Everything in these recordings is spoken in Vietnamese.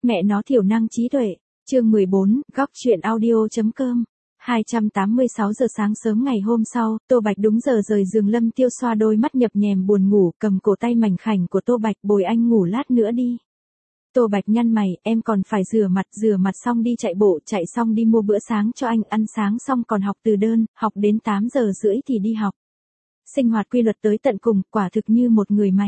Mẹ nó thiểu năng trí tuệ. Chương 14, góc truyện audio.com. 286 giờ sáng sớm ngày hôm sau, Tô Bạch đúng giờ rời giường. Lâm Tiêu xoa đôi mắt nhập nhèm buồn ngủ, cầm cổ tay mảnh khảnh của Tô Bạch, bồi anh ngủ lát nữa đi. Tô Bạch nhăn mày, em còn phải rửa mặt xong đi chạy bộ, chạy xong đi mua bữa sáng cho anh, ăn sáng xong còn học từ đơn, học đến 8 giờ rưỡi thì đi học. Sinh hoạt quy luật tới tận cùng, quả thực như một người máy.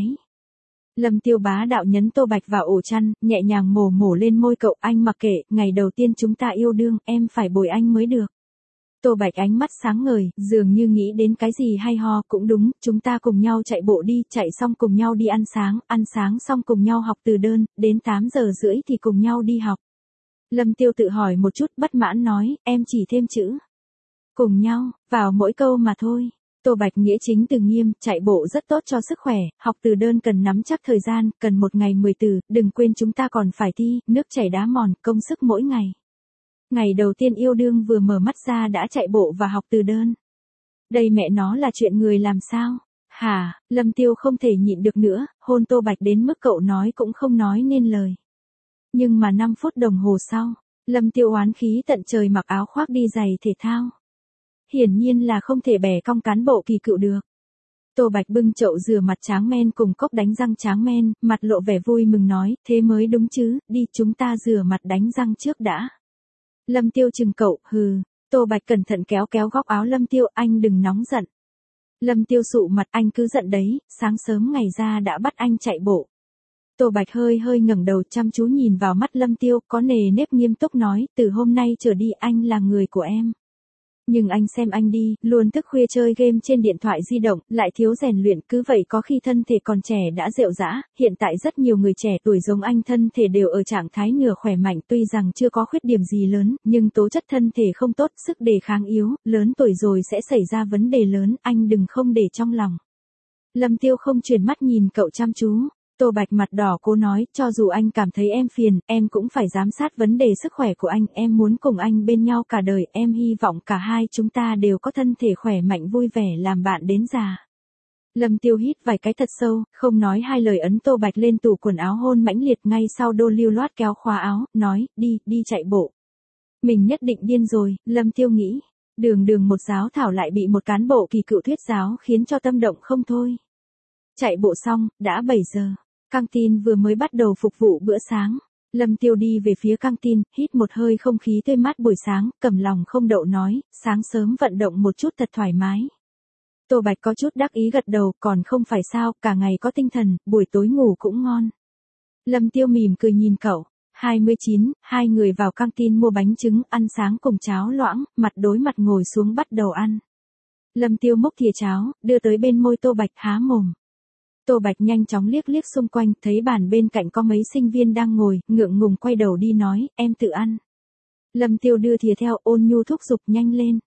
Lâm Tiêu bá đạo nhấn Tô Bạch vào ổ chăn, nhẹ nhàng mổ lên môi cậu, anh mặc kệ, ngày đầu tiên chúng ta yêu đương, em phải bồi anh mới được. Tô Bạch ánh mắt sáng ngời, dường như nghĩ đến cái gì hay ho, cũng đúng, chúng ta cùng nhau chạy bộ đi, chạy xong cùng nhau đi ăn sáng xong cùng nhau học từ đơn, đến 8 giờ rưỡi thì cùng nhau đi học. Lâm Tiêu tự hỏi một chút, bất mãn nói, em chỉ thêm chữ cùng nhau vào mỗi câu mà thôi. Tô Bạch nghĩa chính từ nghiêm, chạy bộ rất tốt cho sức khỏe, học từ đơn cần nắm chắc thời gian, cần một ngày 10 từ, đừng quên chúng ta còn phải thi, nước chảy đá mòn, công sức mỗi ngày. Ngày đầu tiên yêu đương vừa mở mắt ra đã chạy bộ và học từ đơn. Đây mẹ nó là chuyện người làm sao? Hả? Lâm Tiêu không thể nhịn được nữa, hôn Tô Bạch đến mức cậu nói cũng không nói nên lời. Nhưng mà 5 phút đồng hồ sau, Lâm Tiêu oán khí tận trời mặc áo khoác đi giày thể thao. Hiển nhiên là không thể bẻ cong cán bộ kỳ cựu được. Tô Bạch bưng chậu rửa mặt tráng men cùng cốc đánh răng tráng men, mặt lộ vẻ vui mừng nói, thế mới đúng chứ, đi chúng ta rửa mặt đánh răng trước đã. Lâm Tiêu chừng cậu, hừ. Tô Bạch cẩn thận kéo góc áo Lâm Tiêu, anh đừng nóng giận. Lâm Tiêu sụ mặt, anh cứ giận đấy, sáng sớm ngày ra đã bắt anh chạy bộ. Tô Bạch hơi ngẩng đầu chăm chú nhìn vào mắt Lâm Tiêu, có nề nếp nghiêm túc nói, từ hôm nay trở đi anh là người của em. Nhưng anh xem anh đi, luôn thức khuya chơi game trên điện thoại di động, lại thiếu rèn luyện, cứ vậy có khi thân thể còn trẻ đã rệu rã, hiện tại rất nhiều người trẻ tuổi giống anh thân thể đều ở trạng thái nửa khỏe mạnh, tuy rằng chưa có khuyết điểm gì lớn, nhưng tố chất thân thể không tốt, sức đề kháng yếu, lớn tuổi rồi sẽ xảy ra vấn đề lớn, anh đừng không để trong lòng. Lâm Tiêu không chuyển mắt nhìn cậu chăm chú. Tô Bạch mặt đỏ cố nói, cho dù anh cảm thấy em phiền, em cũng phải giám sát vấn đề sức khỏe của anh, em muốn cùng anh bên nhau cả đời, em hy vọng cả hai chúng ta đều có thân thể khỏe mạnh vui vẻ làm bạn đến già. Lâm Tiêu hít vài cái thật sâu, không nói hai lời ấn Tô Bạch lên tủ quần áo hôn mãnh liệt, ngay sau đô lưu loát kéo khóa áo, nói, đi chạy bộ. Mình nhất định điên rồi, Lâm Tiêu nghĩ, đường một giáo thảo lại bị một cán bộ kỳ cựu thuyết giáo khiến cho tâm động không thôi. Chạy bộ xong, đã 7 giờ. Căng tin vừa mới bắt đầu phục vụ bữa sáng. Lâm Tiêu đi về phía căng tin, hít một hơi không khí tươi mát buổi sáng, cầm lòng không đậu nói, sáng sớm vận động một chút thật thoải mái. Tô Bạch có chút đắc ý gật đầu, còn không phải sao, cả ngày có tinh thần, buổi tối ngủ cũng ngon. Lâm Tiêu mỉm cười nhìn cậu. 29, hai người vào căng tin mua bánh trứng, ăn sáng cùng cháo loãng, mặt đối mặt ngồi xuống bắt đầu ăn. Lâm Tiêu múc thìa cháo, đưa tới bên môi Tô Bạch há mồm. Tô Bạch nhanh chóng liếc xung quanh, thấy bàn bên cạnh có mấy sinh viên đang ngồi, ngượng ngùng quay đầu đi nói, em tự ăn. Lâm Tiêu đưa thìa theo, ôn nhu thúc giục nhanh lên.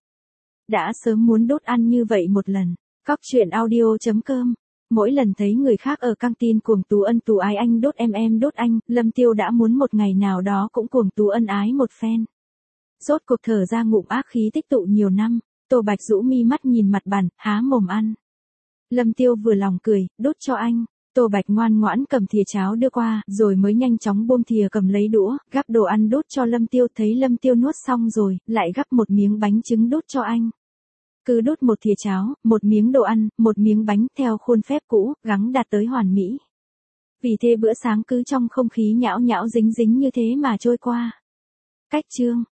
Đã sớm muốn đốt ăn như vậy một lần. Góc truyện audio.com. Mỗi lần thấy người khác ở căng tin cuồng tú ân tú ái anh đốt em đốt anh, Lâm Tiêu đã muốn một ngày nào đó cũng cuồng tú ân ái một phen. Rốt cuộc thở ra ngụm ác khí tích tụ nhiều năm, Tô Bạch rũ mi mắt nhìn mặt bàn, há mồm ăn. Lâm Tiêu vừa lòng cười, đốt cho anh. Tô Bạch ngoan ngoãn cầm thìa cháo đưa qua, rồi mới nhanh chóng buông thìa cầm lấy đũa, gắp đồ ăn đốt cho Lâm Tiêu, thấy Lâm Tiêu nuốt xong rồi, lại gắp một miếng bánh trứng đốt cho anh. Cứ đốt một thìa cháo, một miếng đồ ăn, một miếng bánh, theo khuôn phép cũ, gắng đạt tới hoàn mỹ. Vì thế bữa sáng cứ trong không khí nhão nhão dính như thế mà trôi qua. Cách chương